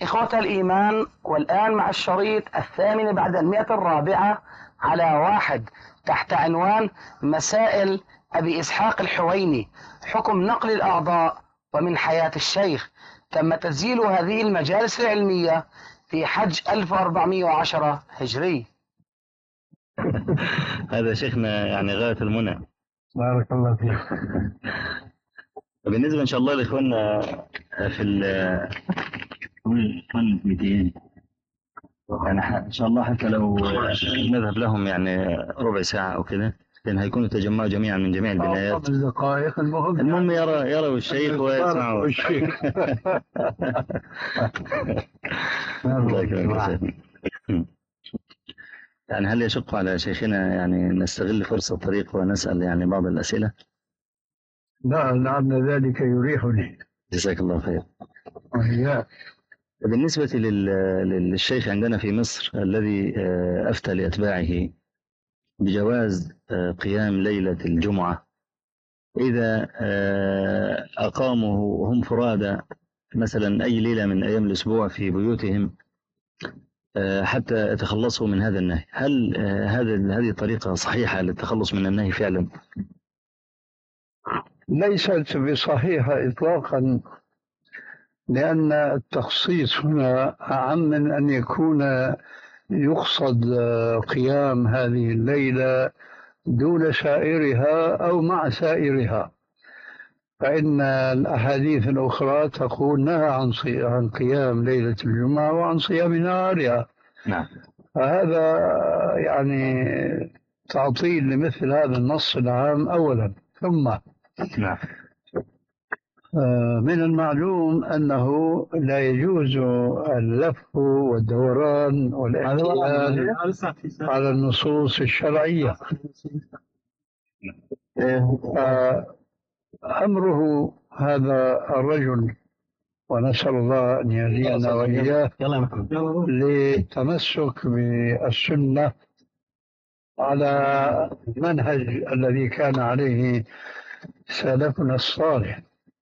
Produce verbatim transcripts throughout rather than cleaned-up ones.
إخوة الإيمان، والآن مع الشريط الثامن بعد المئة الرابعة على واحد تحت عنوان مسائل أبي إسحاق الحويني، حكم نقل الأعضاء ومن حياة الشيخ. تم تسجيل هذه المجالس العلمية في حج ألف وأربعمائة وعشرة هجري. هذا شيخنا يعني غاية المنى. بارك الله فيك. بالنسبة إن شاء الله لإخواننا في ال مئتين يعني إن شاء الله حتى لو نذهب لهم يعني ربع ساعة أو كده، لأن هيكونوا تجمعوا جميعا من جميع البدايات. الدقائق المهم المهم يرى يروا الشيخ ويسمعوا الشيخ. الله يكرمك. يعني هل يشق على شيخنا يعني نستغل فرصة الطريق ونسأل يعني بعض الأسئلة؟ لا، لعل ذلك يريحني. جزاك الله خير. وإياك. بالنسبة للشيخ عندنا في مصر الذي أفتى لأتباعه بجواز قيام ليلة الجمعة إذا أقاموا وهم فرادى مثلا أي ليلة من أيام الأسبوع في بيوتهم حتى يتخلصوا من هذا النهي، هل هذا هذه طريقة صحيحة للتخلص من النهي فعلا؟ ليست بصحيحة إطلاقا، لأن التخصيص هنا أعم من أن يكون يقصد قيام هذه الليلة دون سائرها أو مع سائرها، فإن الأحاديث الأخرى تقول نهى عن عن قيام ليلة الجمعة وعن صيام نهارها. نعم. فهذا يعني تعطيل لمثل هذا النص العام أولا. ثم نعم. من المعلوم أنه لا يجوز اللف والدوران والاحتيال على النصوص الشرعية. أمره هذا الرجل، ونسأل الله أن يهدينا وإياه للتمسك بالسنة على المنهج الذي كان عليه سلفنا الصالح.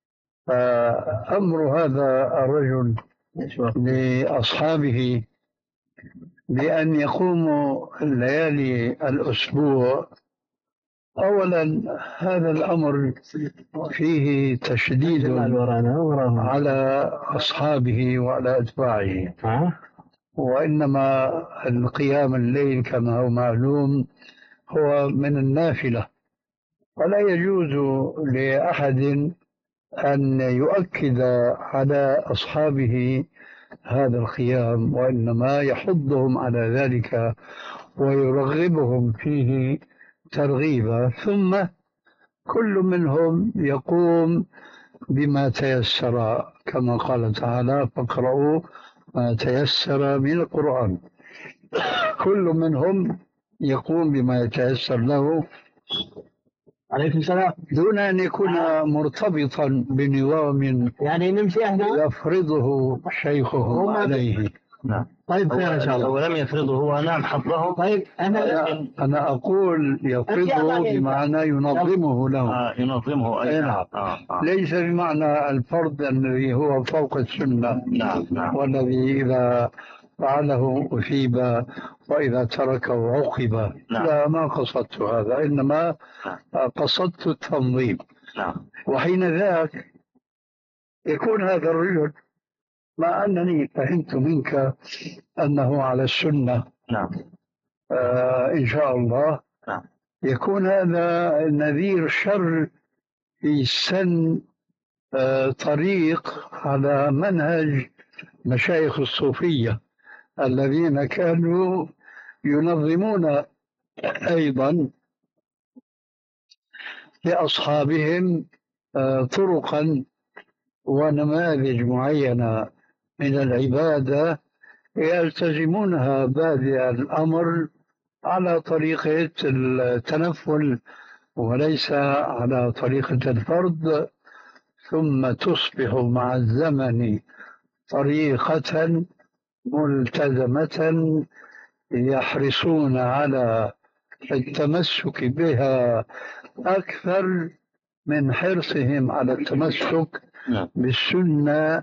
فأمر هذا الرجل لأصحابه بأن يقوموا ليالي الأسبوع، أولا هذا الأمر فيه تشديد على أصحابه وعلى أتباعه، وإنما القيام الليل كما هو معلوم هو من النافلة، ولا يجوز لأحد أن يؤكد على أصحابه هذا القيام، وإنما يحضهم على ذلك ويرغبهم فيه ترغيبا. ثم كل منهم يقوم بما تيسر، كما قال تعالى فاقرؤوا ما تيسر من القرآن. كل منهم يقوم بما يتيسر له عليكم السلام دون أن يكون مرتبطا بنظام يعني نمشي احنا يفرضه شيخه عليه. نعم. طيب خير إن شاء الله. ولم يفرضه هو، نعم حفظه. طيب أنا أنا أقول يفرضه بمعنى ينظمه له. آه ينظمه أي نعم. آه آه. ليس بمعنى الفرض الذي هو فوق السنة. نعم نعم. والذي إذا فعله أثيب وإذا تركه عوقب. نعم. لا، ما قصدت هذا، إنما قصدت التنظيم. نعم. وحين ذاك يكون هذا الرجل، مع أنني فهمت منك أنه على السنة نعم. آه إن شاء الله، نعم. يكون هذا نذير شر في سن آه طريق على منهج مشايخ الصوفية الذين كانوا ينظمون أيضا لأصحابهم آه طرقا ونماذج معينة من العبادة يلتزمونها بادئ الأمر على طريقة التنفل وليس على طريقة الفرض، ثم تصبح مع الزمن طريقة ملتزمة يحرصون على التمسك بها أكثر من حرصهم على التمسك بالسنة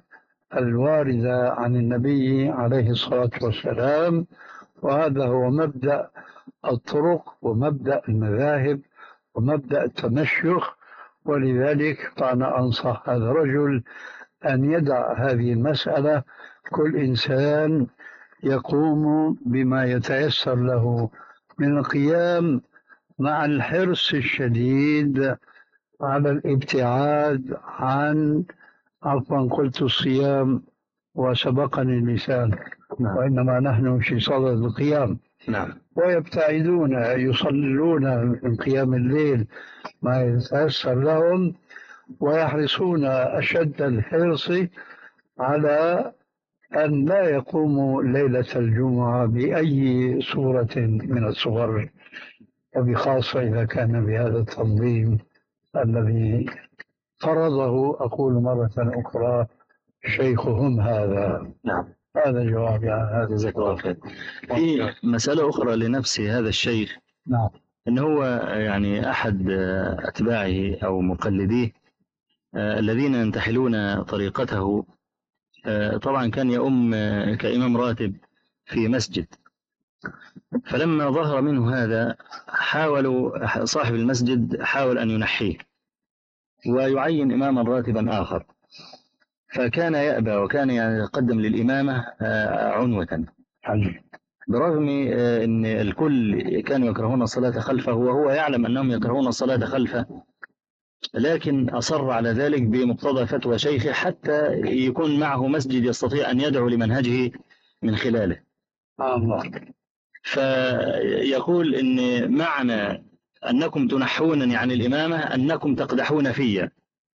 الواردة عن النبي عليه الصلاة والسلام، وهذا هو مبدأ الطرق ومبدأ المذاهب ومبدأ التمشيخ. ولذلك فأنا أنصح هذا الرجل أن يدع هذه المسألة، كل إنسان يقوم بما يتيسر له من القيام، مع الحرص الشديد على الابتعاد عن، عفوا قلت الصيام وسبقني اللسان، نعم. وإنما نحن في صدد القيام. نعم. ويبتعدون يصلون من قيام الليل ما يتيسر لهم، ويحرصون أشد الحرص على أن لا يقوموا ليلة الجمعة بأي صورة من الصور، وبخاصة إذا كان بهذا التنظيم الذي فرضه، أقول مرة أخرى، شيخهم هذا. نعم. هذا جواب عن هذا. جزاك الله خير. في مسألة أخرى لنفس هذا الشيخ، نعم. إن هو يعني أحد أتباعه أو مقلديه الذين ينتحلون طريقته، طبعا كان يؤم كإمام راتب في مسجد، فلما ظهر منه هذا حاولوا، صاحب المسجد حاول أن ينحيه ويعين إماما راتبا آخر، فكان يأبى وكان يقدم للإمامة عنوة، برغم أن الكل كانوا يكرهون الصلاة خلفه وهو يعلم أنهم يكرهون الصلاة خلفه، لكن أصر على ذلك بمقتضى فتوى شيخه حتى يكون معه مسجد يستطيع أن يدعو لمنهجه من خلاله. الله. فيقول إن معنى أنكم تنحونني عن الإمامة أنكم تقدحون فيا.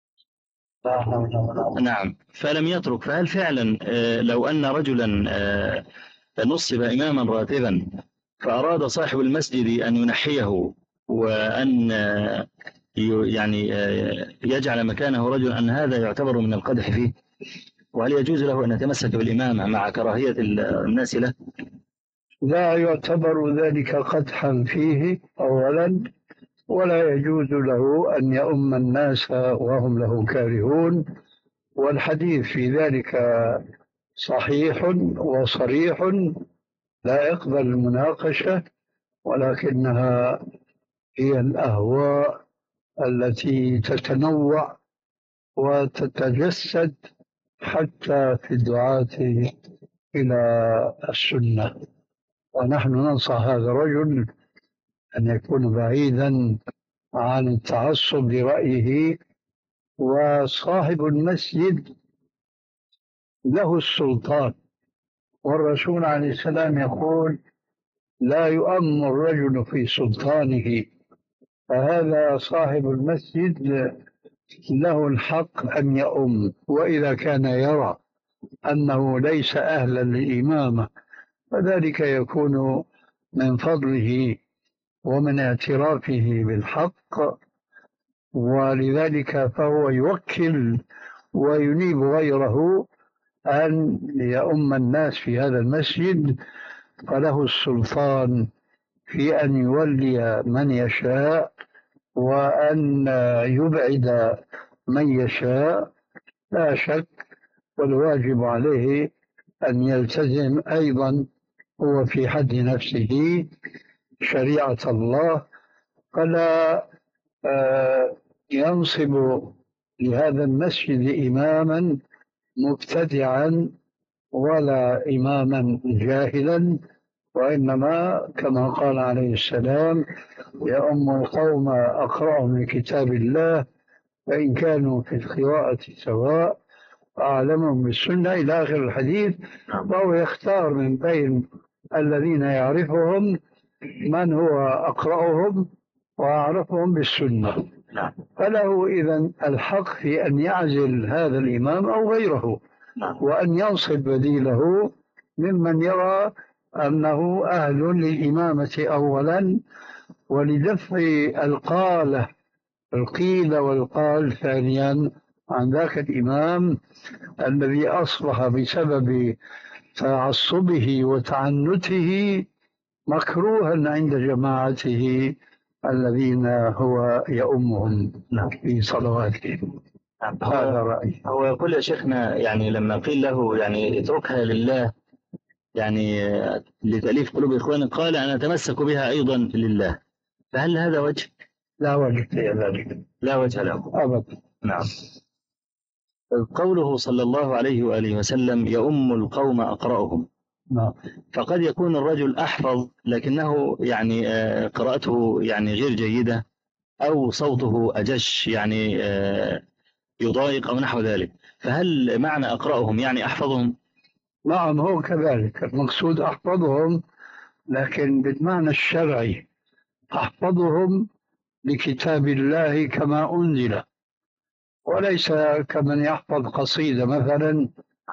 نعم. فلم يترك. فهل فعلا لو أن رجلا نصب إماما راتبا فأراد صاحب المسجد أن ينحيه وأن يعني يجعل مكانه رجل، أن هذا يعتبر من القدح فيه؟ وهل يجوز له أن يتمسك بالإمامة مع كراهية الناس له؟ لا يعتبر ذلك قدحا فيه أولا، ولا يجوز له أن يؤم الناس وهم له كارهون، والحديث في ذلك صحيح وصريح لا يقبل المناقشة، ولكنها هي الأهواء التي تتنوع وتتجسد حتى في الدعاة إلى السنة. ونحن ننصح هذا الرجل أن يكون بعيدا عن التعصب لرأيه، وصاحب المسجد له السلطان، والرسول عليه السلام يقول لا يؤم الرجل في سلطانه، فهذا صاحب المسجد له الحق أن يؤم، وإذا كان يرى أنه ليس أهلا للإمامة فذلك يكون من فضله ومن اعترافه بالحق، ولذلك فهو يوكل وينيب غيره أن يؤم الناس في هذا المسجد، فله السلطان في أن يولي من يشاء وأن يبعد من يشاء، لا شك. والواجب عليه أن يلتزم أيضا هو في حد نفسه شريعة الله، فلا ينصب لهذا المسجد إماما مبتدعا ولا إماما جاهلا، وإنما كما قال عليه السلام يؤم القوم أقرأهم لكتاب الله فإن كانوا في القراءة سواء أعلمهم بالسنة إلى آخر الحديث. وهو يختار من بين الذين يعرفهم من هو أقرأهم وأعرفهم بالسنة، فله إذن الحق في أن يعزل هذا الإمام أو غيره، وأن ينصب بديله ممن يرى أنه أهل للإمامة أولا، ولدفع القالة القيل والقال ثانيا عن ذاك الإمام الذي أصبح بسبب تعصبه وتعنته مكروها عند جماعته الذين هو يؤمهم في صلواتهم. هذا رأيي. هو يقول يا شيخنا يعني لما قيل له يعني اتركها لله، يعني لتأليف قلوب إخوانه، قال أنا أتمسك بها أيضا لله، فهل هذا وجه؟ لا وجه في ذلك، لا وجه له أبدا. نعم. قوله صلى الله عليه وآله وسلم يؤم القوم أقرأهم، نعم. فقد يكون الرجل أحفظ لكنه يعني قراءته يعني غير جيدة، أو صوته أجش يعني يضايق أو نحو ذلك، فهل معنى أقرأهم يعني أحفظهم؟ نعم هو كذلك، المقصود أحفظهم لكن بالمعنى الشرعي، أحفظهم لكتاب الله كما أنزل، وليس كمن يحفظ قصيدة مثلا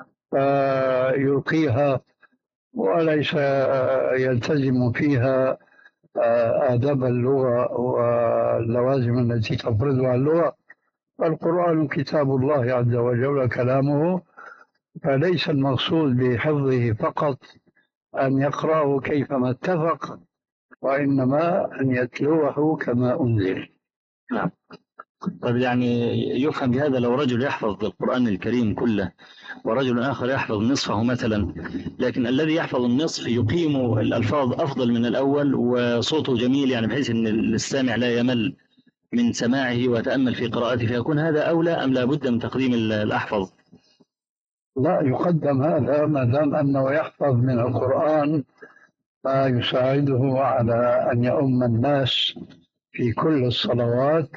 فيلقيها وليس يلتزم فيها آداب اللغة واللوازم التي تفرضها اللغة. فالقرآن كتاب الله عز وجل كلامه، فليس المقصود بحفظه فقط أن يقرأه كيفما اتفق، وإنما أن يتلوه كما أنزل. نعم. طيب يعني يفهم بهذا لو رجل يحفظ القرآن الكريم كله ورجل آخر يحفظ نصفه مثلا، لكن الذي يحفظ النصف يقيم الألفاظ أفضل من الأول وصوته جميل، يعني بحيث أن السامع لا يمل من سماعه وتأمل في قراءته، فيكون هذا أولى أم لا بد من تقديم الأحفظ؟ لا، يقدم هذا ما دام أنه يحفظ من القرآن ما يساعده على أن يؤم الناس في كل الصلوات.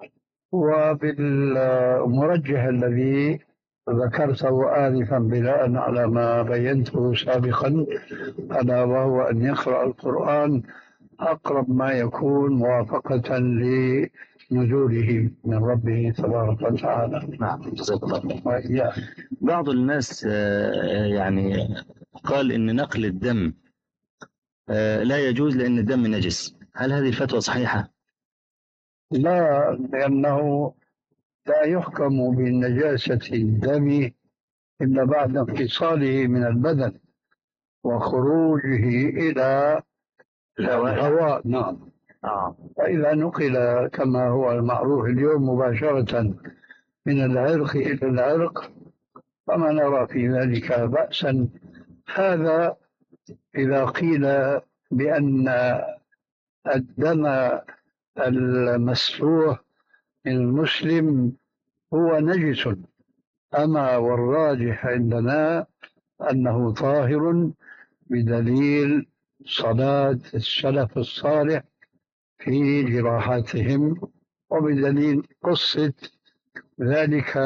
وبالمرجح الذي ذكرته آنفا بناء على ما بينته سابقا، ألا وهو أن يقرأ القرآن أقرب ما يكون موافقة لنزوله من ربه تبارك وتعالى. نعم جزاك الله خير. بعض الناس يعني قال إن نقل الدم لا يجوز لأن الدم نجس، هل هذه الفتوى صحيحة؟ لا، لأنه لا يحكم بنجاسة الدم إلا بعد انفصاله من البدن وخروجه إلى الهواء. نعم. آه. فإذا نقل كما هو المعروف اليوم مباشرة من العرق إلى العرق فما نرى في ذلك بأسا. هذا إذا قيل بأن الدم المسفوح من المسلم هو نجس، أما والراجح عندنا أنه طاهر بدليل صلاة السلف الصالح في جراحاتهم، وبدليل قصة ذلك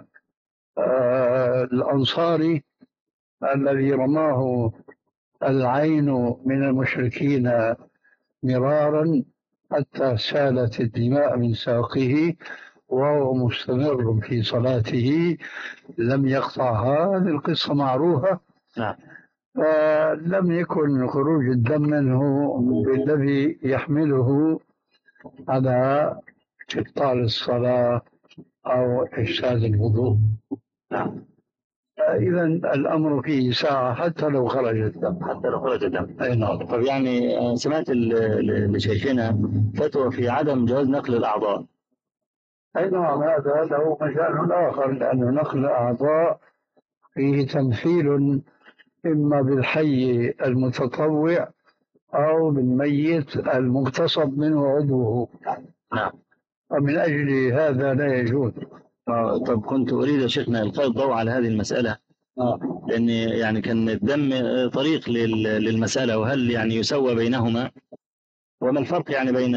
آه الأنصاري الذي رماه العين من المشركين مرارا حتى سالت الدماء من ساقه وهو مستمر في صلاته لم يقطعها. هذه القصة معروفة. نعم. فلم يكن خروج الدم منه بالذي يحمله على إبطال الصلاة أو إفساد الوضوء. نعم. إذا الأمر فيه ساعة حتى لو خرج الدم. حتى لو خرج الدم. أي نعم. طب يعني سمعت لشيخنا فتوى في عدم جواز نقل الأعضاء. أي نعم، هذا له مجال آخر، لأنه نقل الأعضاء فيه تمثيل إما بالحي المتطوع أو بالميت المغتصب منه عضوه. نعم. ومن أجل هذا لا يجوز. طب كنت أريد يا شيخنا إلقاء الضوء على هذه المسألة، آه. لأن يعني كان الدم طريق للمسألة، وهل يعني يسوى بينهما، وما الفرق يعني بين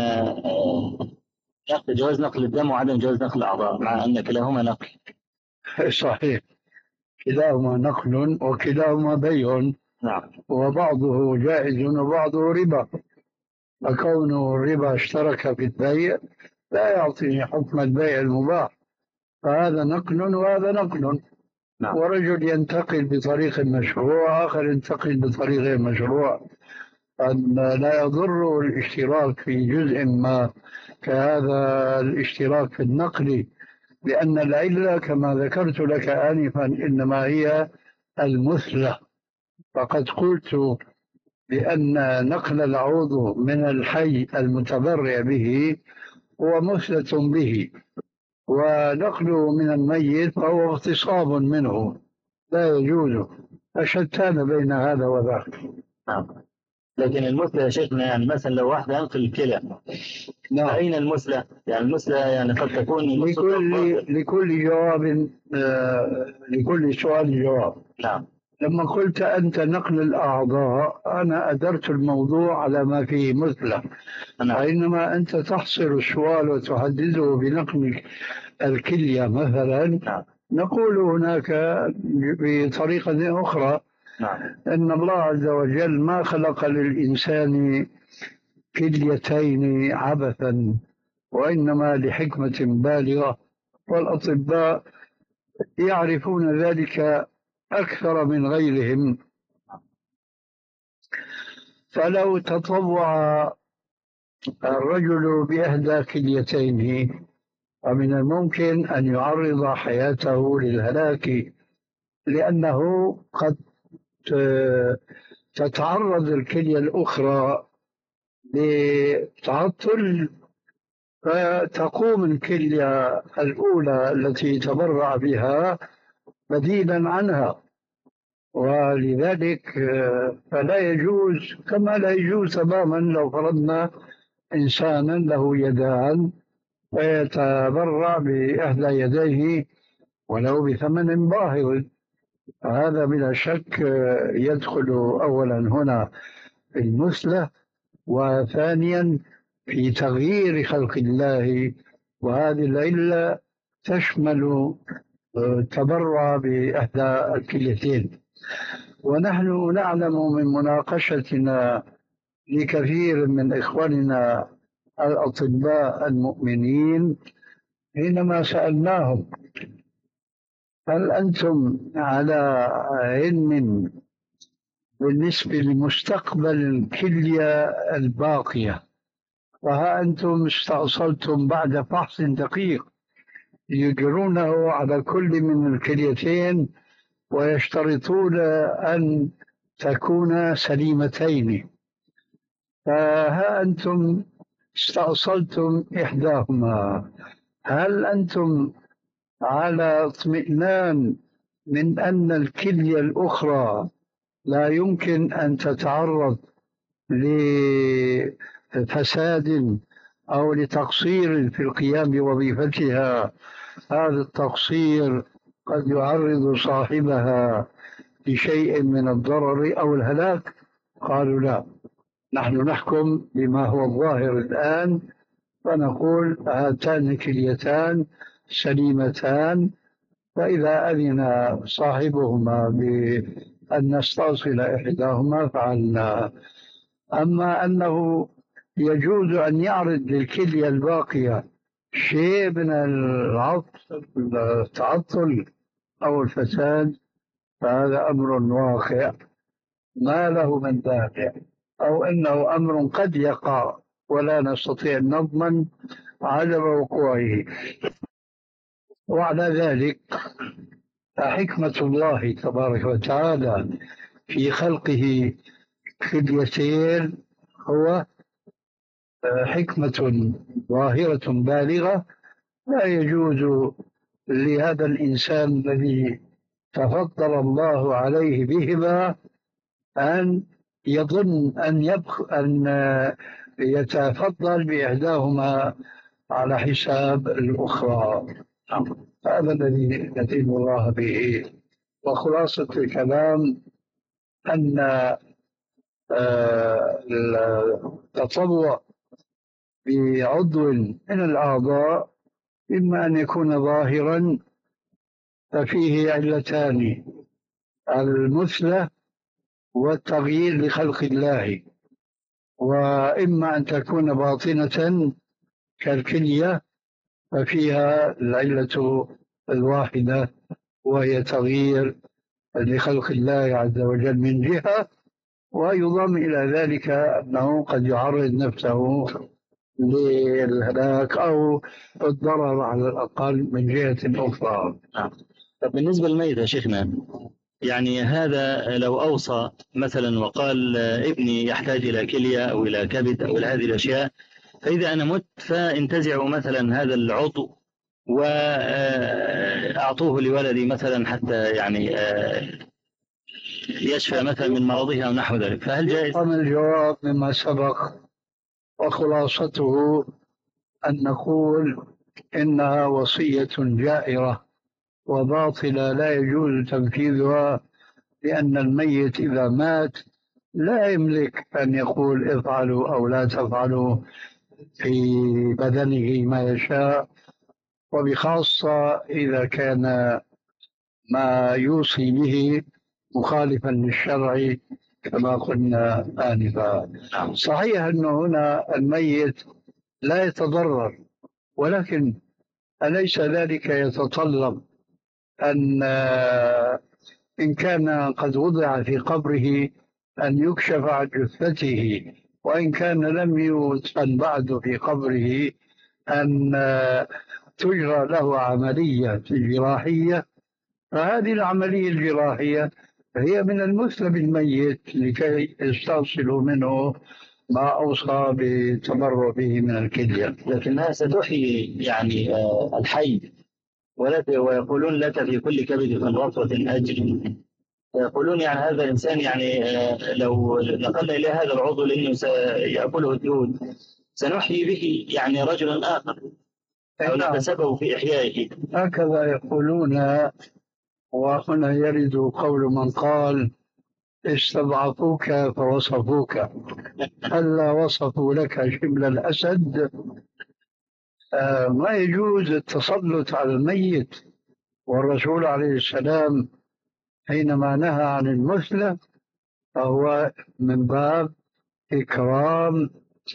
جواز نقل الدم وعدم جواز نقل الأعضاء مع أن كلاهما نقل؟ صحيح، كلاهما نقل وكلاهما بيع. نعم. وبعضه جائز وبعضه ربا، فكونه الربا اشترك في البيع لا يعطي حكم البيع المباح، فهذا نقل وهذا نقل. نعم. ورجل ينتقل بطريق مشروع، آخر ينتقل بطريق غير مشروع، أن لا يضر الاشتراك في جزء ما كهذا الاشتراك في النقل، لأن العلة كما ذكرت لك آنفا إنما هي المثلة. فقد قلت بأن نقل العضو من الحي المتبرع به هو مثلة به، ونقله من الميت فهو اغتصاب منه لا يجوز، فشتان بين هذا وذاك. نعم. لكن المثلى يا شيخنا، يعني مثلا لو واحد ينقل الكلى، نعم. فأين المثلى؟ يعني المثلى يعني قد تكون لكل لكل جواب آه لكل سؤال جواب. نعم. لما قلت أنت نقل الأعضاء أنا أدرت الموضوع على ما فيه مثلى. نعم. فإنما أنت تحصر السؤال وتحدده بنقل الكلية مثلا. نعم. نقول هناك بطريقة أخرى. نعم. أن الله عز وجل ما خلق للإنسان كليتين عبثا، وإنما لحكمة بالغة، والأطباء يعرفون ذلك أكثر من غيرهم. فلو تطوع الرجل بإحدى كليتين فمن الممكن أن يعرض حياته للهلاك، لأنه قد تتعرض الكلية الأخرى لتعطل، فتقوم الكلية الأولى التي تبرع بها بديلا عنها. ولذلك فلا يجوز، كما لا يجوز تماما لو فرضنا إنسانا له يدان فيتبرع بإحدى يديه ولو بثمن باهظ، هذا بلا شك يدخل أولا هنا في المثلى، وثانيا في تغيير خلق الله. وهذه العلة تشمل التبرع بإحدى الكليتين. ونحن نعلم من مناقشتنا لكثير من إخواننا الأطباء المؤمنين حينما سألناهم هل أنتم على علم بالنسبة لمستقبل الكلية الباقية، وها أنتم استأصلتم بعد فحص دقيق يجرونه على كل من الكليتين ويشترطون أن تكون سليمتين، فها أنتم استأصلتم إحداهما، هل أنتم على اطمئنان من أن الكلية الأخرى لا يمكن أن تتعرض لفساد أو لتقصير في القيام بوظيفتها؟ هذا التقصير قد يعرض صاحبها لشيء من الضرر أو الهلاك. قالوا لا، نحن نحكم بما هو الظاهر الآن، فنقول هاتان الكليتان سليمتان، فإذا أذن صاحبهما بأن نستأصل إحداهما فعلنا. أما أنه يجوز أن يعرض للكلية الباقية شيء من التعطل أو الفساد فهذا أمر واقع ما له من دافع، أو أنه أمر قد يقع ولا نستطيع أن نضمن عدم وقوعه. وعلى ذلك حكمة الله تبارك وتعالى في خلقه كليتين هو حكمة ظاهرة بالغة، لا يجوز لهذا الإنسان الذي تفضل الله عليه بهما أن يظن أن يبخ أن يتفضل بإحداهما على حساب الأخرى. هذا الذي ندين الله به. وخلاصة الكلام أن التطوع بعضو من الأعضاء إما أن يكون ظاهرا ففيه علتان: المثلى والتغيير لخلق الله، وإما أن تكون باطنة كالكلية ففيها العلة الواحدة وهي تغيير لخلق الله عز وجل من جهة، ويضم إلى ذلك أنه قد يعرض نفسه للهلاك أو الضرر على الأقل من جهة أخرى. طب بالنسبة للميت يا شيخنا، يعني هذا لو أوصى مثلا وقال ابني يحتاج إلى كلية أو إلى كبد أو إلى هذه الأشياء، فإذا أنا مت فانتزعوا مثلا هذا العضو وأعطوه لولدي مثلا حتى يعني يشفى مثلا من مرضه أو نحو ذلك، فهل جائز؟ أما الجواب مما سبق، وخلاصته أن نقول إنها وصية جائرة وباطلة لا يجوز تنفيذها، لأن الميت إذا مات لا يملك أن يقول افعلوا أو لا تفعلوا في بدنه ما يشاء، وبخاصة إذا كان ما يوصي به مخالفا للشرع كما قلنا آنفا. صحيح أن هنا الميت لا يتضرر، ولكن أليس ذلك يتطلب أن إن كان قد وضع في قبره أن يكشف عن جثته، وإن كان لم يدفن بعد في قبره أن تجرى له عملية جراحية، فهذه العملية الجراحية هي من المثلى بالميت لكي يستأصلوا منه ما أوصى بالتبرع به من الكلية. لكنها ستحيي يعني الحي، ويقولون لك في كل كبد رطوة أجر، يقولون يعني هذا الإنسان يعني لو نقلنا إلى هذا العضو لأنه سيأكله الدود سنحيي به يعني رجلا آخر أو نتسبب في إحيائه. هكذا يقولون. وهنا يرد قول من قال استضعفوك فوصفوك، هلا وصفوا لك شبل الأسد. آه ما يجوز التسلط على الميت، والرسول عليه السلام حينما نهى عن المثلى فهو من باب إكرام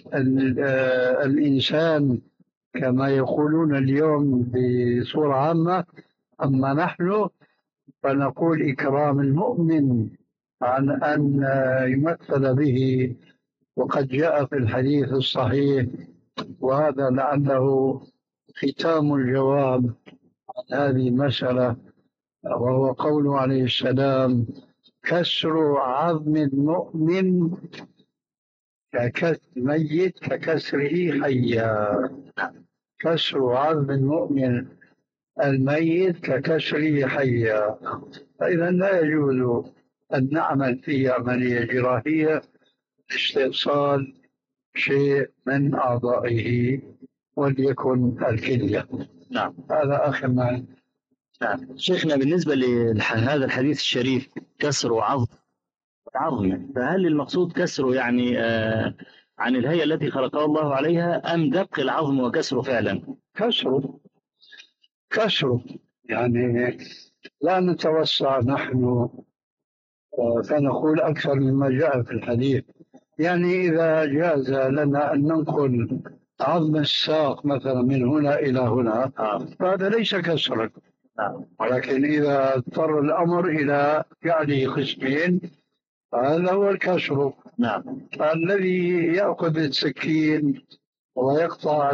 الإنسان كما يقولون اليوم بصورة عامة. أما نحن فنقول إكرام المؤمن عن أن يمثل به، وقد جاء في الحديث الصحيح، وهذا لعله ختام الجواب عن هذه المسألة، وهو قوله عليه السلام كسر عظم المؤمن ككسر ميت ككسره حيا. كسر عظم المؤمن الميت ككسره حيا. فإذا لا يجوز أن نعمل فيه عملية جراحية لاستئصال شيء من أعضائه وليكن الكلية. نعم، هذا آخر ما. نعم شيخنا، بالنسبة لهذا الحديث الشريف كسر عظم عظم، فهل المقصود كسره يعني آه عن الهيئة التي خلقها الله عليها، أم دبق العظم وكسره فعلا؟ كسره كسره يعني لا نتوسع نحن فنقول أكثر مما جاء في الحديث. يعني إذا جاز لنا أن ننقل عظم الساق مثلا من هنا إلى هنا فهذا ليس كسرا، ولكن إذا اضطر الأمر إلى جعله قسمين هذا هو الكسر. نعم. الذي يأخذ السكين ويقطع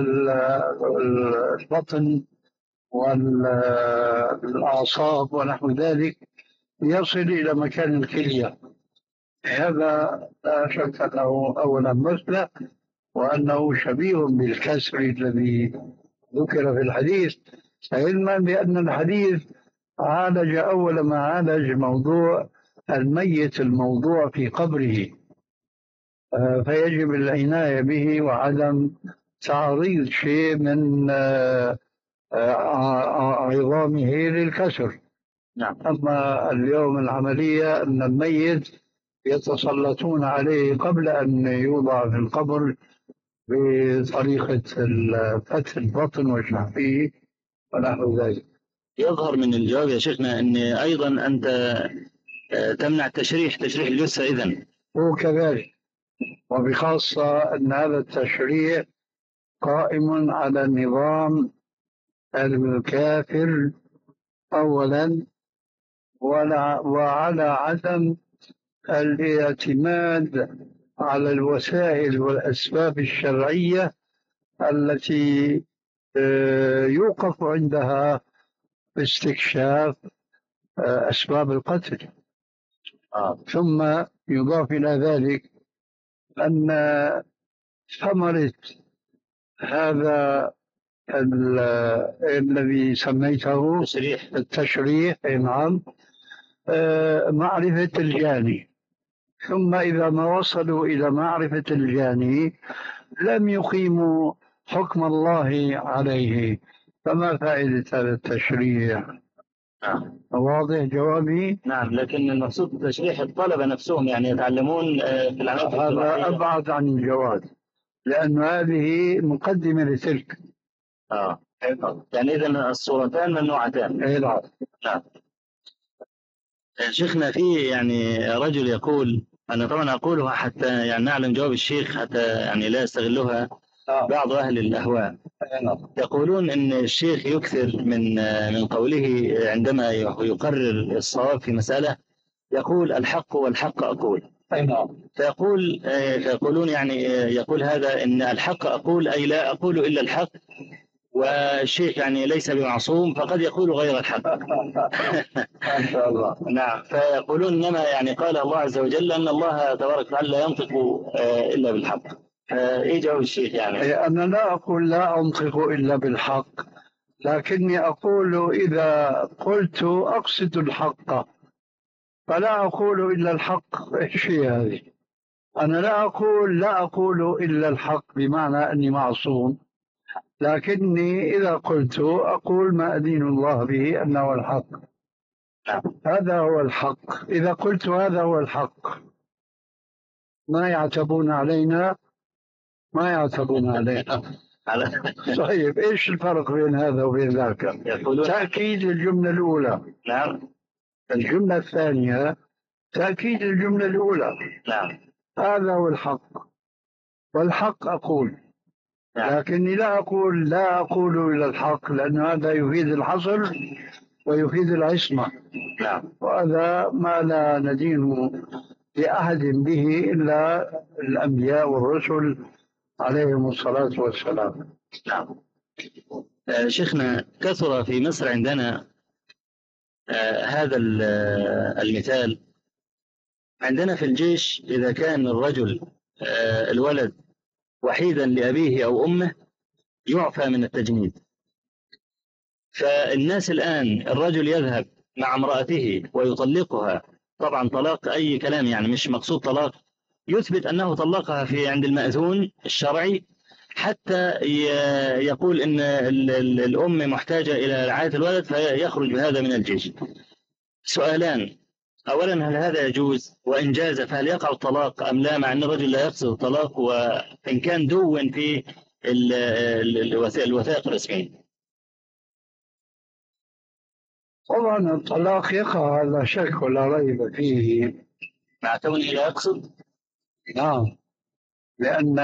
البطن والأعصاب ونحو ذلك يصل إلى مكان الكلية، هذا لا شك أنه أولا مثلى، وأنه شبيه بالكسر الذي ذكر في الحديث، علما بأن الحديث عالج أول ما عالج موضوع الميت الموضوع في قبره، فيجب العناية به وعدم تعريض شيء من عظامه للكسر. نعم. أما اليوم العملية أن الميت يتسلطون عليه قبل أن يوضع في القبر بطريقة فتح البطن وشحفه ونحو ذلك. يظهر من الجواب يا شيخنا أن أيضا أنت تمنع التشريح تشريح الجثة إذن. هو كذلك، وبخاصة أن هذا التشريح قائم على النظام الكافر أولا، وعلى عدم الاعتماد على الوسائل والأسباب الشرعية التي يوقف عندها باستكشاف أسباب القتل. ثم يضاف إلى ذلك أن ثمرة هذا ال- الذي سميته تشريح. التشريح، أي نعم، آه، معرفة الجاني. ثم إذا ما وصلوا إلى معرفة الجاني لم يقيموا حكم الله عليه، فما فائدة هذا التشريع؟ نعم. واضح جوابي؟ نعم، لكن المقصود تشريح الطلبة نفسهم، يعني يتعلمون آه، في العمليات هذا الجراحية. أبعد عن الجواز، لأن هذه مقدمة لتلك. اه يعني إذا الصورتان ممنوعتان. أي نعم. نعم. شيخنا، في يعني رجل يقول، أنا طبعا أقولها حتى يعني نعلم جواب الشيخ، حتى يعني لا يستغلها آه. بعض أهل الأهواء. أي نعم. يقولون إن الشيخ يكثر من من قوله عندما يقرر الصواب في مسألة، يقول الحق والحق أقول. أي نعم. فيقول فيقولون يعني يقول هذا إن الحق أقول، أي لا أقول إلا الحق، والشيخ يعني ليس بمعصوم فقد يقول غير الحق. ما شاء الله. نعم. فيقولون إنما يعني قال الله عز وجل أن الله تبارك وتعالى لا ينطق إلا بالحق. فإيه جواب الشيخ يعني؟ أي أنا لا أقول لا أنطق إلا بالحق، لكني أقول إذا قلت أقصد الحق فلا أقول إلا الحق. إيش هي هذه؟ أنا لا أقول لا أقول إلا الحق بمعنى أني معصوم، لكني إذا قلت أقول ما أدين الله به أنه الحق. هذا هو الحق. إذا قلت هذا هو الحق ما يعتبون علينا ما يعتبون علينا. طيب إيش الفرق بين هذا وبين ذاك؟ تأكيد الجملة الأولى. نعم. الجملة الثانية تأكيد الجملة الأولى. نعم. هذا هو الحق، والحق أقول. لكني لا أقول لا أقول إلا الحق، لأن هذا يفيد الحصر ويفيد العصمة. نعم. وهذا ما لا ندين لأحد به إلا الأنبياء والرسل عليهم الصلاة والسلام. نعم. آه شيخنا، كثر في مصر عندنا آه هذا المثال. عندنا في الجيش إذا كان الرجل آه الولد وحيدا لأبيه أو أمه يعفى من التجنيد. فالناس الآن الرجل يذهب مع امرأته ويطلقها، طبعا طلاق أي كلام، يعني مش مقصود طلاق، يثبت أنه طلقها في عند المأذون الشرعي، حتى يقول إن الأم محتاجة إلى رعاية الولد فيخرج بهذا من الجيش. سؤالان: أولا، هل هذا يجوز؟ وإن جاز فهل يقع الطلاق أم لا، مع أن الرجل لا يقصد الطلاق وإن كان دون في الوثائق الرسمية؟ طبعا الطلاق يقع، لا شك ولا ريب فيه، مع كونه لا يقصد. نعم، لأن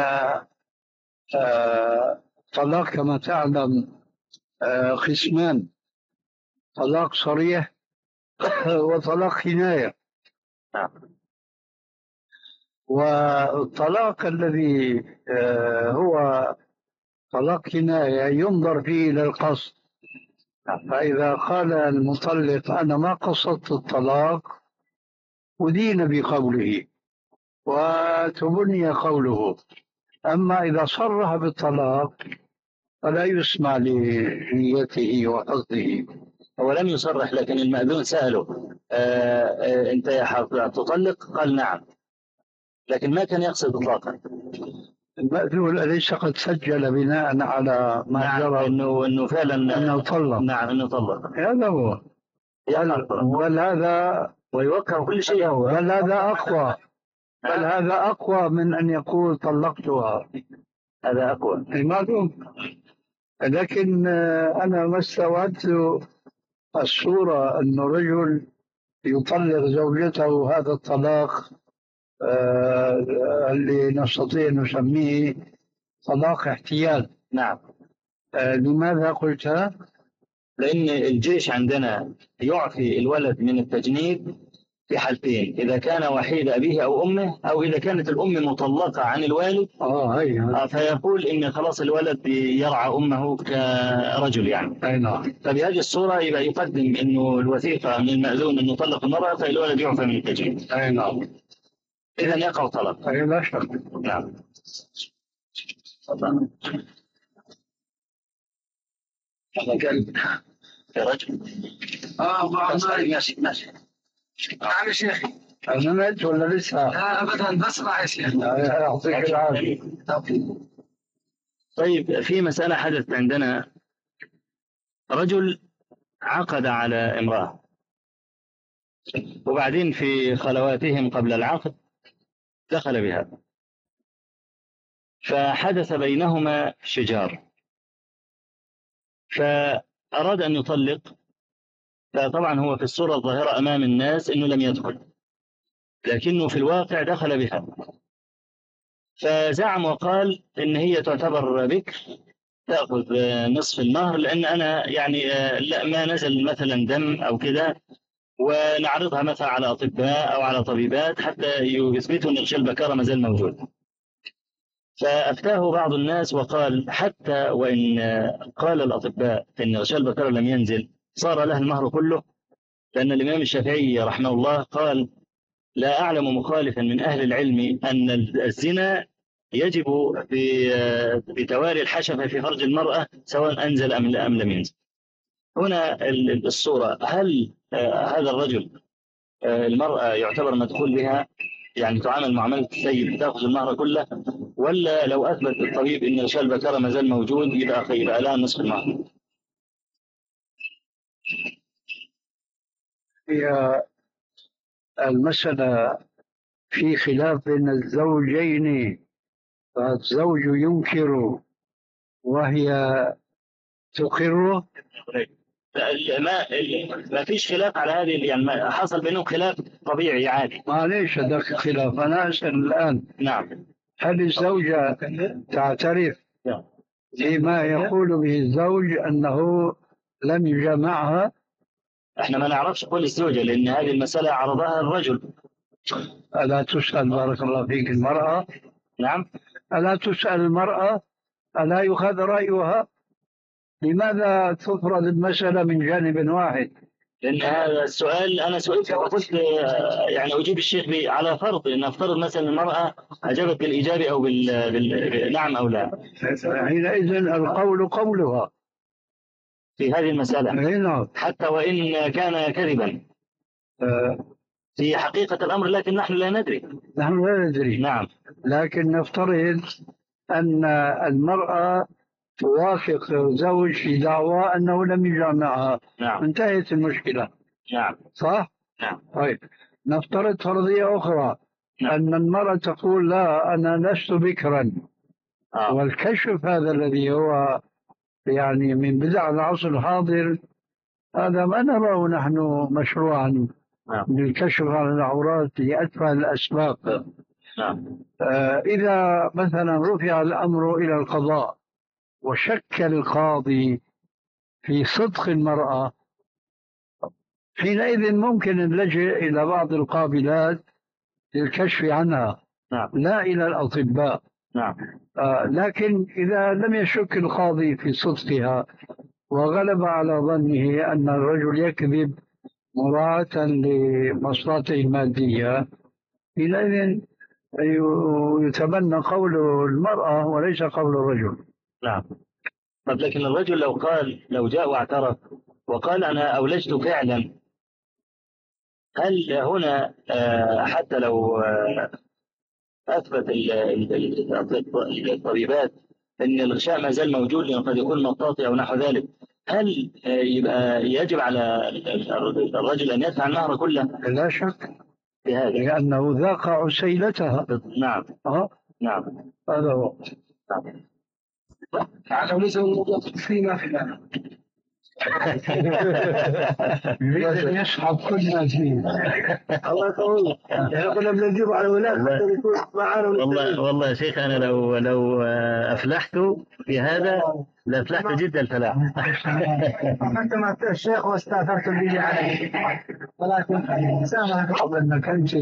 الطلاق كما تعلم قسمان: طلاق صريح وطلاق كناية. والطلاق الذي هو طلاق كناية ينظر فيه إلى القصد. فإذا قال المطلق أنا ما قصدت الطلاق أدين بقوله وتبني قوله. أما إذا صرح بالطلاق فلا يسمع لنيته وقصده. هو لم يصرح، لكن المأذون سأله آآ آآ أنت يا حافظ تطلق؟ قال نعم، لكن ما كان يقصد إطلاقا. المأذون أليس قد سجل بناء على ما نعم، جرى إنه إنه فعلا أنه طلق؟ نعم، إنه طلق. هذا هو. بل هذا ويوقع كل شيء هو. بل هذا أقوى بل هذا أقوى من أن يقول طلقتها. هذا أقوى. معلوم. لكن أنا ما استوعبت الصورة أن رجل يطلق زوجته هذا الطلاق اللي نستطيع أن نسميه طلاق احتيال. نعم. لماذا قلتها؟ لأن الجيش عندنا يعفي الولد من التجنيد في حالتين: إذا كان وحيد أبيه أو أمه، أو إذا كانت الأم مطلقة عن الوالد. آه هي. فيقول إن خلاص الولد يرعى أمه كرجل يعني. أي نعم. فبهذه الصورة يبقى يقدم إنه الوثيقة من المأذون إنه طلق المرأة، فالولد يعفى من التجنيد. أي نعم. إذا يقع طلق. أي لا شك. نعم. قال يا رجل اه ما ماشي ماشي. نعم يا شيخي. أنا نمت ولا لسه؟ لا أبدا بسمع يا شيخ. يعطيك العافية. طيب في مسألة حدثت عندنا. رجل عقد على امرأة، وبعدين في خلواتهم قبل العقد دخل بها، فحدث بينهما شجار، فأراد أن يطلق. فطبعا هو في الصورة الظاهرة أمام الناس أنه لم يدخل، لكنه في الواقع دخل بها. فزعم وقال إن هي تعتبر بكر، تأخذ نصف المهر، لأن أنا يعني لا ما نزل مثلا دم أو كده، ونعرضها مثلا على أطباء أو على طبيبات حتى يثبتوا أن غشاء البكارة ما زال موجود. فأفتاه بعض الناس وقال حتى وإن قال الأطباء أن غشاء البكارة لم ينزل صار له المهر كله، لأن الإمام الشافعي رحمه الله قال لا أعلم مخالفا من أهل العلم أن الزنا يجب بتوالي الحشفة في فرج المرأة سواء أنزل أم لم ينزل. هنا الصورة، هل هذا الرجل المرأة يعتبر مدخول بها، يعني تعامل معاملة السيد تأخذ المهر كله، ولا لو أثبت الطبيب أن غشاء البكارة ما زال موجود يبقى يبقى لها نصف المهر؟ هي المسألة في خلاف بين الزوجين، فالزوج ينكر وهي تقر. ما ما فيش خلاف على هذه، يعني ما حصل بينهم خلاف طبيعي عادي. معليش هذاك خلاف. أنا أسأل الآن، نعم. هل الزوجة تعترف بما يقول به الزوج أنه لم يجامعها؟ احنا ما نعرفش كل الزوجة، لأن هذه المسألة عرضها الرجل. ألا تسأل بارك الله فيك المرأة؟ نعم. ألا تسأل المرأة؟ ألا يؤخذ رأيها؟ لماذا تفرض المسألة من جانب واحد؟ لأن هذا السؤال أنا سئلت وقلت يعني أجيب الشيخ بي على فرض أن أفترض مثلا المرأة أجابت بالإيجاب أو بال... بال... نعم أو لا، حينئذ القول قولها في هذه المسألة هنا، حتى وإن كان كذبا في حقيقة الأمر، لكن نحن لا ندري. نحن لا ندري. نعم. لكن نفترض أن المرأة توافق زوج في دعوى أنه لم يجامعها. نعم. انتهت المشكلة. نعم. صح؟ نعم. طيب نفترض فرضية أخرى. نعم. أن المرأة تقول لا أنا لست بكرا. آه. والكشف هذا الذي هو يعني من بدع العصر الحاضر، هذا ما نراه نحن مشروعا. نعم. للكشف عن العورات لأتفه الأسباب. نعم. آه إذا مثلا رفع الأمر إلى القضاء وشك القاضي في صدق المرأة، حينئذ ممكن نلجئ إلى بعض القابلات للكشف عنها. نعم. لا إلى الأطباء. نعم. آه لكن إذا لم يشك القاضي في صدقها وغلب على ظنه أن الرجل يكذب مراعاة لمصلحته المادية، حينئذ يتبنى قول المرأة وليس قول الرجل. نعم. طب لكن الرجل لو قال، لو جاء واعترف وقال أنا أولجت فعلا، هل هنا حتى لو أثبت الطبيبات أن الغشاء ما زال موجود لأنه قد يكون مطاطي أو نحو ذلك، هل يبقى يجب على الرجل أن يدفع المهر كله؟ لا شك في هذا، لأنه ذاق عسيلتها. نعم. أه؟ نعم. هذا هو. على وليس الموضوع فيما في يريد أن يسحب كل الناس فيه. الله يقول احنا كنا بنجيب على ولاء والله والله يا شيخ أنا لو لو أفلحت في هذا لأفلحت جدا الفلاح. أنت مع الشيخ واستأثرت به عليه، ولكن سامحك قبل أنك أنت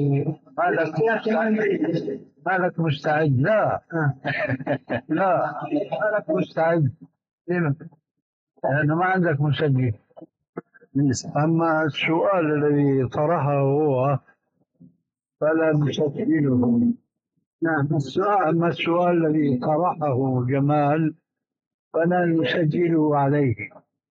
مالك مستعد. لا لا مالك مستعد لأنه ما عندك مسجل. أما السؤال الذي طرحه هو فلا نسجله. نعم. السؤال أما السؤال الذي طرحه جمال فلا نسجله عليه.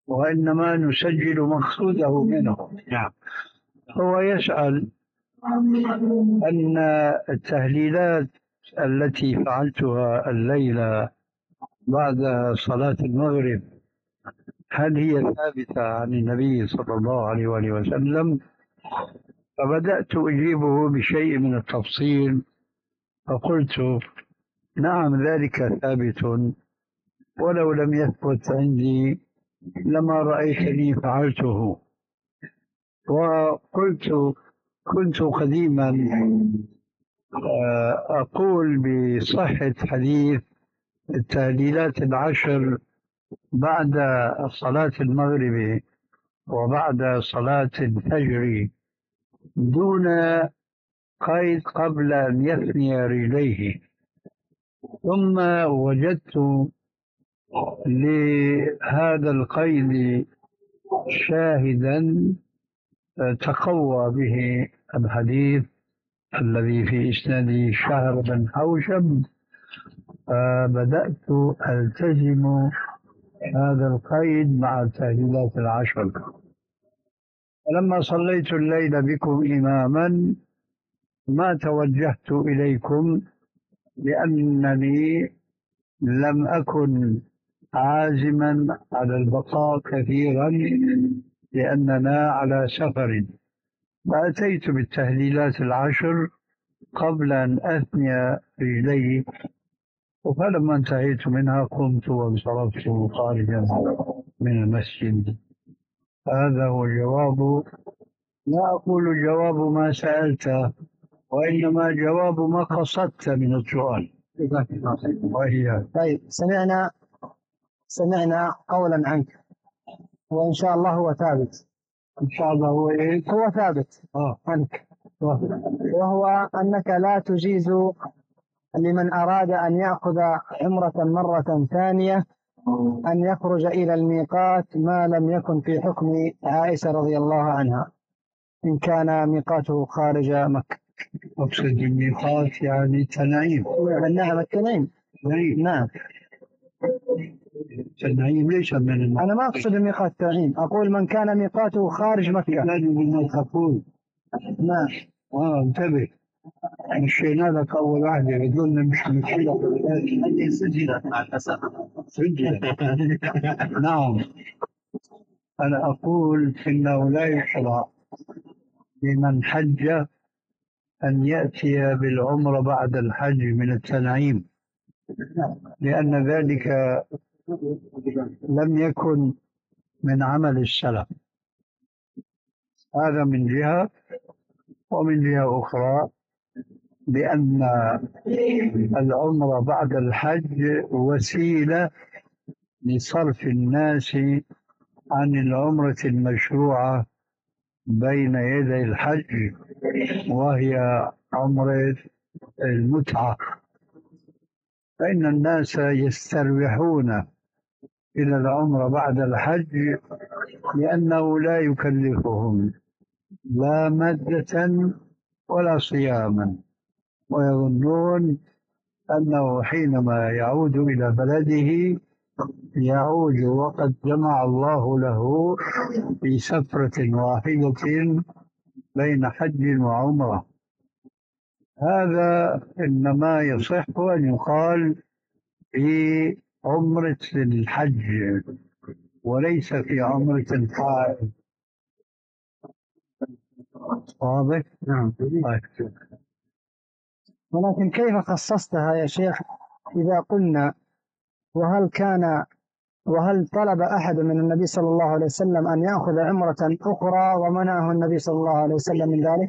وإنما نسجل مقصوده منه. نعم. هو يسأل أن التهليلات التي فعلتها الليلة بعد صلاة المغرب هل هي ثابتة عن النبي صلى الله عليه وآله وسلم؟ فبدأت أجيبه بشيء من التفصيل، فقلت نعم ذلك ثابت، ولو لم يثبت عندي لما رأيتني فعلته. وقلت كنت قديما أقول بصحة حديث التهليلات العشر بعد صلاة المغرب وبعد صلاة الفجر دون قيد قبل أن يثني رجليه، ثم وجدت لهذا القيد شاهدا تقوى به الحديث الذي في إسناده شهر بن حوشب، فبدأت ألتزم هذا القيد مع التهليلات العشر. ولما صليت الليل بكم إماما ما توجهت إليكم لأنني لم أكن عازما على البقاء كثيرا لأننا على سفر، فأتيت بالتهليلات العشر قبل أن أثني رجلي، فلما انتهيت منها قمت وانصرفت خارجا من المسجد. هذا هو الجواب، لا أقول جواب ما سألت، وإنما جواب ما قصدت من السؤال. وهي طيب، سمعنا سمعنا قولا عنك، وإن شاء الله هو ثابت. إن شاء الله هو إيه؟ هو ثابت آه. عنك، وهو أنك لا تجيز لمن أراد أن يأخذ عمرة مرة ثانية أن يخرج إلى الميقات ما لم يكن في حكم عائشة رضي الله عنها إن كان ميقاته خارج مكة. أقصد الميقات يعني تنعيم. نعم، التنعيم. نعم، التنعيم ليس من الميقات. أنا ما أقصد الميقات التنعيم، أقول من كان ميقاته خارج مكة. لا تقول. نعم. آه انتبه، مشينا لك أول واحدة يقولنا مش مشكلة هذه سجلت مع الأسف. سجلت. نعم، أنا أقول إنه لا يشرع لمن حج أن يأتي بالعمرة بعد الحج من التنعيم، لأن ذلك لم يكن من عمل السلف. هذا من جهة، ومن جهة أخرى بأن العمرة بعد الحج وسيلة لصرف الناس عن العمرة المشروعة بين يدي الحج، وهي عمرة المتعة، فإن الناس يستريحون إلى العمرة بعد الحج لأنه لا يكلفهم لا مادة ولا صياما، ويظنون أنه حينما يعود إلى بلده يعود وقد جمع الله له في سفرة واحدة بين حج وعمرة. هذا إنما يصح أن يقال في عمرة الحج وليس في عمرة الحائض. واضح؟ نعم. ولكن كيف خصصتها يا شيخ إذا قلنا وهل كان وهل طلب أحد من النبي صلى الله عليه وسلم أن يأخذ عمرة أخرى ومنعه النبي صلى الله عليه وسلم من ذلك؟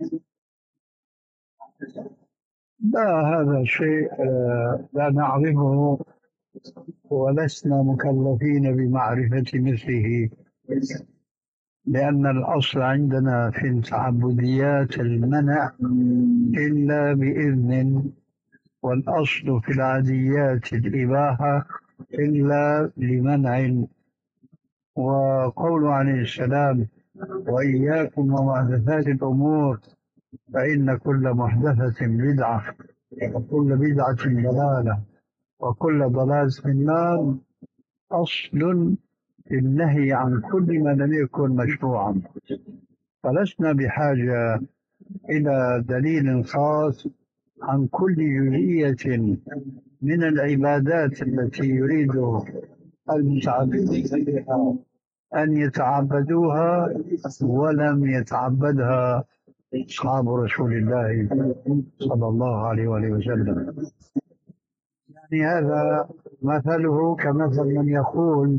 لا، هذا شيء لا نعرفه ولسنا مكلفين بمعرفة مثله، لأن الأصل عندنا في التعبديات المنع إلا بإذن، والأصل في العاديات الإباحة إلا لمنع. وقول عليه السلام وإياكم ومحدثات الأمور فإن كل محدثة بدعة وكل بدعة ضلالة وكل ضلالة في النار أصل النهي عن كل ما لم يكن مشروعا، فلسنا بحاجة إلى دليل خاص عن كل جزئية من العبادات التي يريد المتعبدين أن يتعبدوها ولم يتعبدها أصحاب رسول الله صلى الله عليه وآله وسلم. يعني هذا مثله كمثل من يقول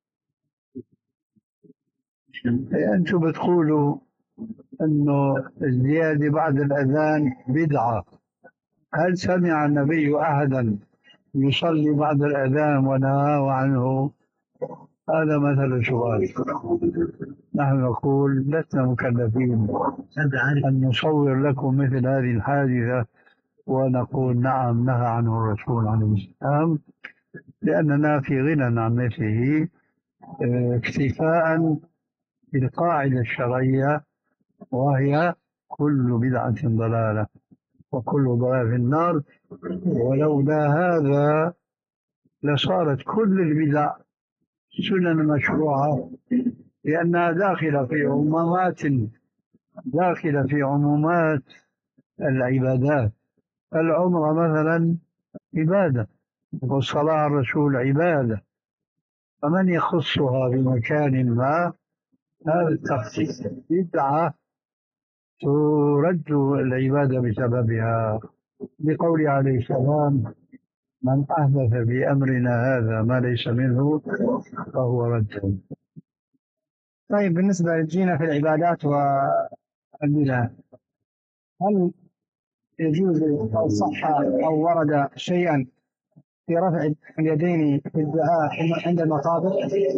أنتم بتقولوا أنه الزيادة بعد الأذان بدعة، هل سمع النبي أحدا يصلي بعد الأذان ونهاه عنه؟ هذا مثل سؤال. نحن نقول لسنا مكلفين أن نصور لكم مثل هذه الحادثة ونقول نعم نهى عنه الرسول عليه السلام، لأننا في غنى عن مثله اكتفاء بالقاعدة الشرعية، وهي كل بدعة ضلالة وكل ضلال في النار. ولولا هذا لصارت كل البدع سنن مشروعة، لأنها داخلة في عمومات داخلة في عمومات العبادات. العمرة مثلا عبادة، والصلاة على الرسول عبادة، فمن يخصها بمكان ما هذا التخصيص بدعة ترد العبادة بسببها، بقول عليه السلام من أحدث بأمرنا هذا ما ليس منه فهو رد. طيب، بالنسبة جينا في العبادات والبدع، هل يجوز أو صح أو ورد شيئا في رفع اليدين في الدعاء عند المقابر؟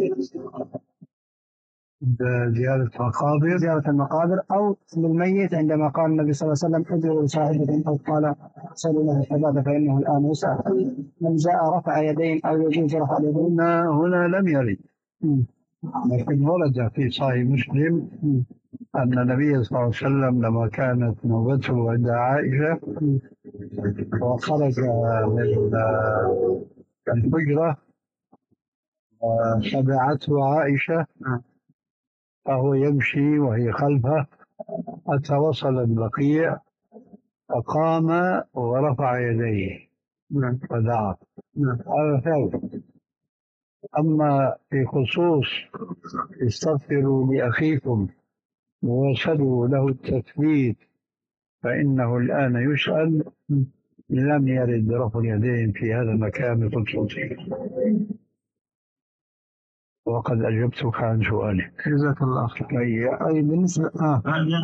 زيارة مقابر زيارة المقابر أو للميت، عندما قال النبي صلى الله عليه وسلم ادعوا لصاحبكم أو قال صلوا له الحباب فإنه الآن يسأل، من جاء رفع يدين أو يجوز رفع اليدين؟ هنا هنا لم يرد، لكن ورد في صحيح مسلم أن النبي صلى الله عليه وسلم لما كانت نوبته عند عائشة وخرج من الحجرة تبعته عائشة فهو يمشي وهي خلفه حتى وصل البقيع فقام ورفع يديه ودعا. هذا ثابت. أما في خصوص استغفروا لأخيكم ووصلوا له التثبيت فإنه الآن يسأل، لم يرد رفع اليدين في هذا المكان بخصوصه. وقد أجبتك عن سؤالك. جزاك الله خير. طيب بالنسبة آه.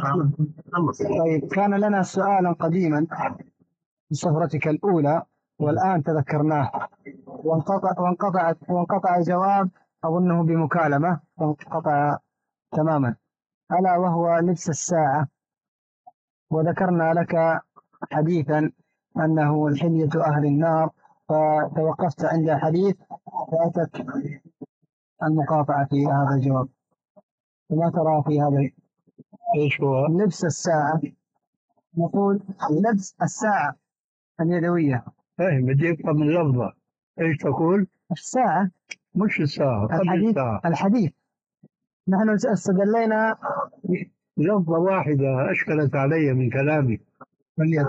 طيب كان لنا سؤالا قديما في سفرتك الأولى والآن تذكرناه، وانقطع وانقطع وانقطع الجواب أظنه بمكالمة وانقطع تماما، ألا وهو لبس الساعة. وذكرنا لك حديثا أنه الحلية أهل النار، فتوقفت عند حديث فأتت المقاطعة في هذا الجواب، وما ترى في هذا؟ ايش هو؟ لبس الساعة، نقول لبس الساعة اليدوية. ايه بدي افهم اللفظة، ايش تقول؟ الساعة مش الساعة، الحديث الساعة. الحديث نحن استدلينا لفظة واحدة أشكلت علي من كلامي. حلية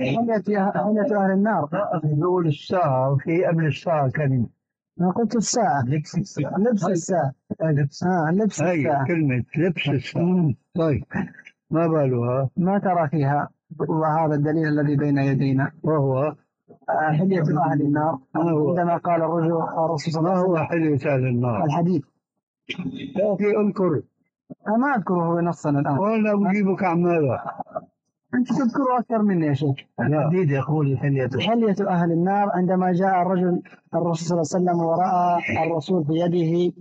أهل أهل النار. نقول الساعة في قبل الساعة كلمة. أنا قلت الساعة. لبس الساعة. لبس الساعة. آه لبس الساعة. كلمة لبس الساعة. طيب ما بالها؟ ما ترى فيها وهذا الدليل الذي بين يدينا وهو حلية أهل النار. عندما قال الرجل الرسول ما هو حلية أهل النار؟ الحديث. يا أخي أذكر. ما أذكره نصا الآن. وأنا أجيبك عن ماذا؟ أنت تذكره أكثر مني يا شيخ. الحديث يقول حلية حلية أهل النار عندما جاء الرجل الرسول صلى الله عليه وسلم ورأى الرسول في يده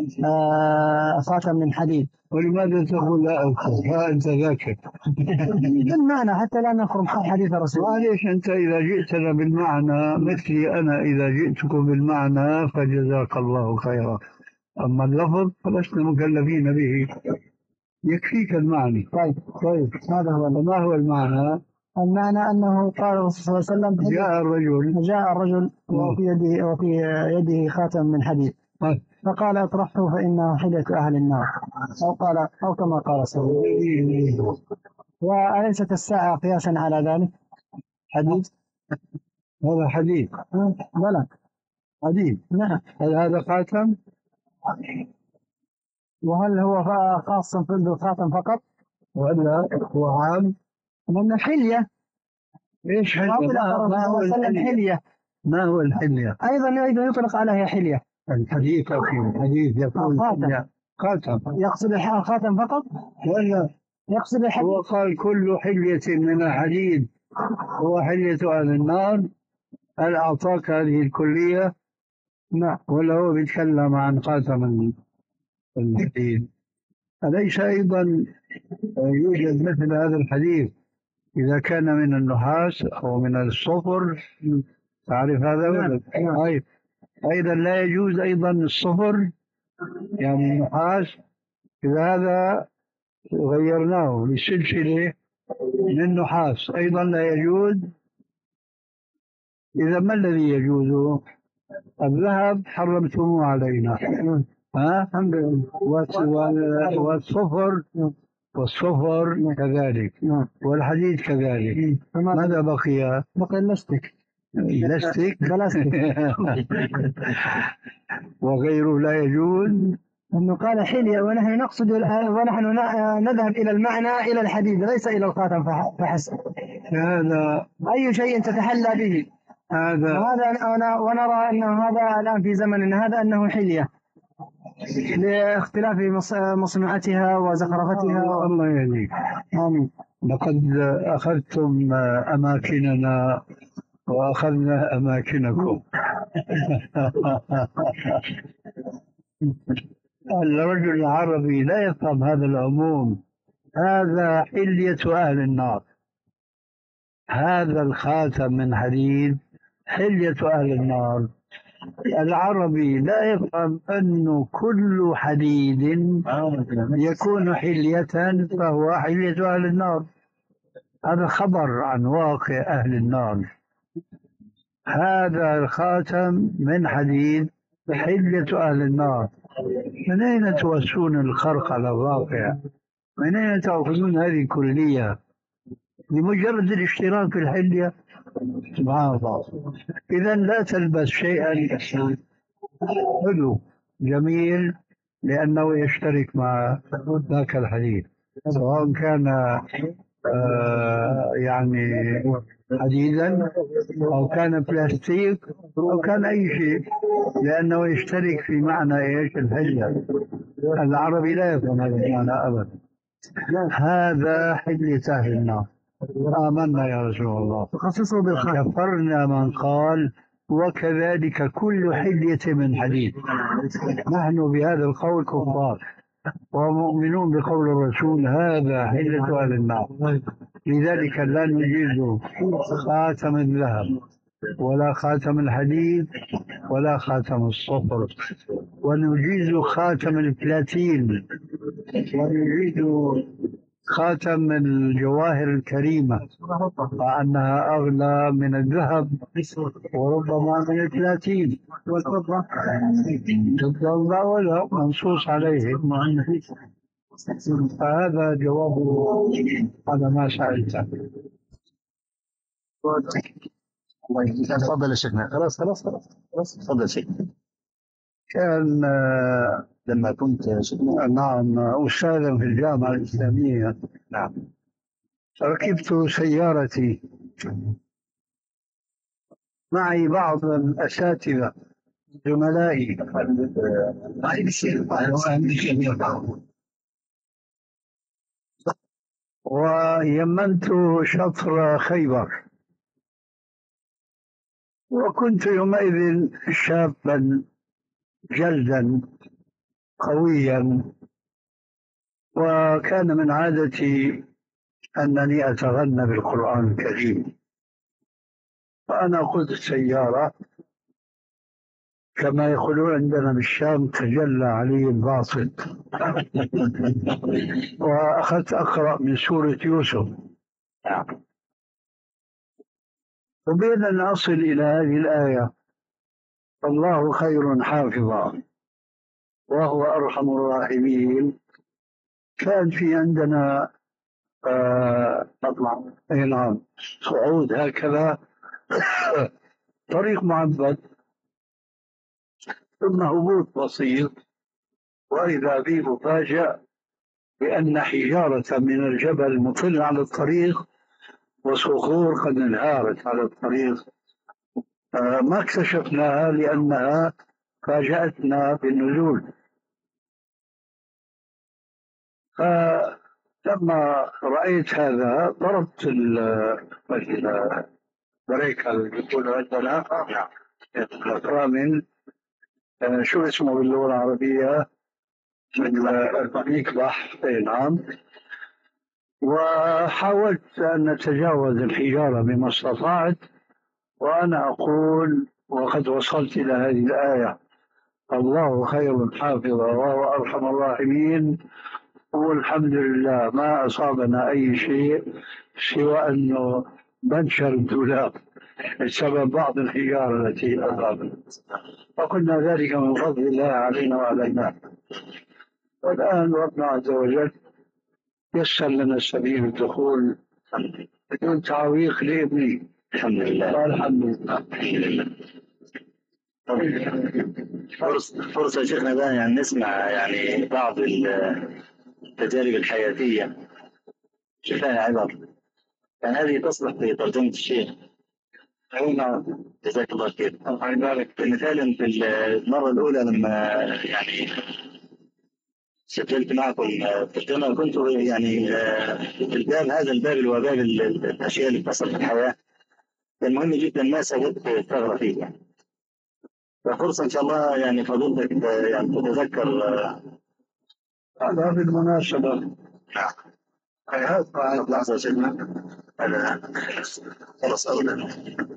آه خاتم من حديد. ولماذا تقول لا أذكر؟ ها أنت ذاكر. بالمعنى حتى لا نخرم حديث الرسول. معليش أنت إذا جئتنا بالمعنى مثلي أنا إذا جئتكم بالمعنى فجزاك الله خيرا، أما اللفظ فلسنا مكلفين به، يكفيك المعنى. طيب طيب هذا هو. ما هو المعنى؟ المعنى أنه قال الرسول صلى الله عليه وسلم جاء الرجل جاء الرجل وفي يده وفي يده خاتم من حديد. طيب فقال اطرحه فإنه حلية أهل النار، أو قال أو كما قال صلى الله عليه وسلم. وأليست الساعة قياسا على ذلك؟ حديث، هذا حديث. بلى حديث. نعم. هل هذا خاتم؟ وهل هو خاص بالخاتم فقط ولا هو عام؟ لأن حلية. ايش حلية؟ ما, ما هو الحلية؟ حلية. ما هو الحلية؟ أيضا أيضا يطلق عليها حلية. الحديث في الحديث يكون خاتم. خاتم. يقصد الخاتم فقط ولا يقصد الحديد؟ هو قال كل حلية من الحديد هو حلية أهل النار. هل أعطاك هذه الكلية؟ نعم. ولا هو بيتكلم عن خاتم الحديد؟ أليس أيضا يوجد مثل هذا الحديث إذا كان من النحاس أو من الصفر؟ تعرف هذا؟ نعم. نعم. أيضا لا يجوز أيضا الصفر يعني النحاس، إذا هذا غيرناه لسلسلة من نحاس أيضا لا يجوز. إذا ما الذي يجوز؟ الذهب حرمتموه علينا، ها؟ والصفر والصفر كذلك، والحديد كذلك. ماذا بقي؟ بقي اللستك. اللستك بلاستيك. وغيره لا يجوز. أنه قال حلية ونحن نقصد ونحن نذهب إلى المعنى إلى الحديد ليس إلى الخاتم فحسب. هذا أي شيء تتحلى به هذا وهذا أنا ونرى أنه هذا الآن في زمننا هذا أنه حلية لاختلاف مصنوعتها وزخرفتها. الله يهديك. آمين. لقد أخذتم أماكننا وأخذنا أماكنكم. الرجل العربي لا يفهم هذا العموم. هذا حلية أهل النار، هذا الخاتم من حديد حلية أهل النار. العربي لا يفهم أنه كل حديد يكون حلية فهو حلية أهل النار. هذا خبر عن واقع أهل النار. هذا الخاتم من حديد حلية أهل النار. من أين توسون الخرق على الواقع؟ من أين تأخذون هذه الكلية لمجرد الاشتراك في الحلية؟ سبحان الله. إذا لا تلبس شيئا حلو جميل لأنه يشترك مع ذاك الحديد، سواء كان آه يعني حديدا أو كان بلاستيك أو كان أي شيء، لأنه يشترك في معنى إيش؟ الحلية. العربي لا يفهم هذا المعنى أبدا. هذا حلية أهل النار. آمنا يا رسول الله. تخصصه بالخاتم. كفرنا من قال وكذلك كل حلية من حديد. نحن بهذا القول كفار ومؤمنون بقول الرسول هذا حلية أهل النار. لذلك لا نجيز خاتم الذهب ولا خاتم الحديد ولا خاتم الصفر، ونجيز خاتم البلاتين، ونجيز خاتم الجواهر الكريمة مع أنها أغلى من الذهب وربما من البلاتين والفضة. الفضة ولا منصوص عليه. فهذا جوابه على ما سألت. تفضل يا شيخنا. خلاص خلاص خلاص خلاص تفضل شيخنا. كان لما كنت شيخنا نعم أستاذا في الجامعة الإسلامية. نعم. ركبت سيارتي معي بعض الأساتذة زملائي ويمنت شطر خيبر، وكنت يومئذ شابا جلدا قويا، وكان من عادتي أنني أتغنى بالقرآن الكريم. فأنا قلت السيارة كما يقولون عندنا بالشام تجلى علي الباطل وأخذت أقرأ من سورة يوسف، وبين أن أصل إلى هذه الآية الله خير حافظا وهو أرحم الراحمين. كان في عندنا آه مطلع. أي نعم صعود هكذا طريق معبد، ثم هبوط بسيط، وإذا بي مفاجأ بأن حجارة من الجبل مطل على الطريق وصخور قد انهارت على الطريق. آه ما اكتشفناها لأنها فاجأتنا بالنزول. فلما رأيت هذا ضربت البريكة اللي يقولوا عندنا الفرامل، شو اسمه باللغة العربية، المكبح. نعم. وحاولت أن أتجاوز الحجارة بما استطعت، وأنا أقول وقد وصلت إلى هذه الآية: الله خير حافظا وهو أرحم الراحمين، والحمد لله ما أصابنا أي شيء سوى أنه بنشر الدولاب بسبب بعض الحجارة التي أصابنا، وقلنا ذلك من فضل الله علينا وعلى الناس. والآن ربنا عز وجل يسر لنا سبيل الدخول بدون تعويق لابني. الحمد لله. الحمد لله. فرصة فرصة شيخنا بقى يعني نسمع يعني بعض التجارب الحياتية شفاها عبر، يعني هذه تصلح في ترجمة الشيخ. نعم. جزاك الله خير. مثالا في المرة الأولى لما يعني سجلت معكم ترجمة، كنت يعني في الباب هذا الباب اللي هو باب الأشياء اللي بتصل في الحياة، كان مهم جدا ما سجلت ثغرة فيه يعني. ففرصة إن شاء الله يعني فضيلتك يعني تتذكر هذا بالمناسبة. هذا لحظة سيدنا. هذا خلاص أولا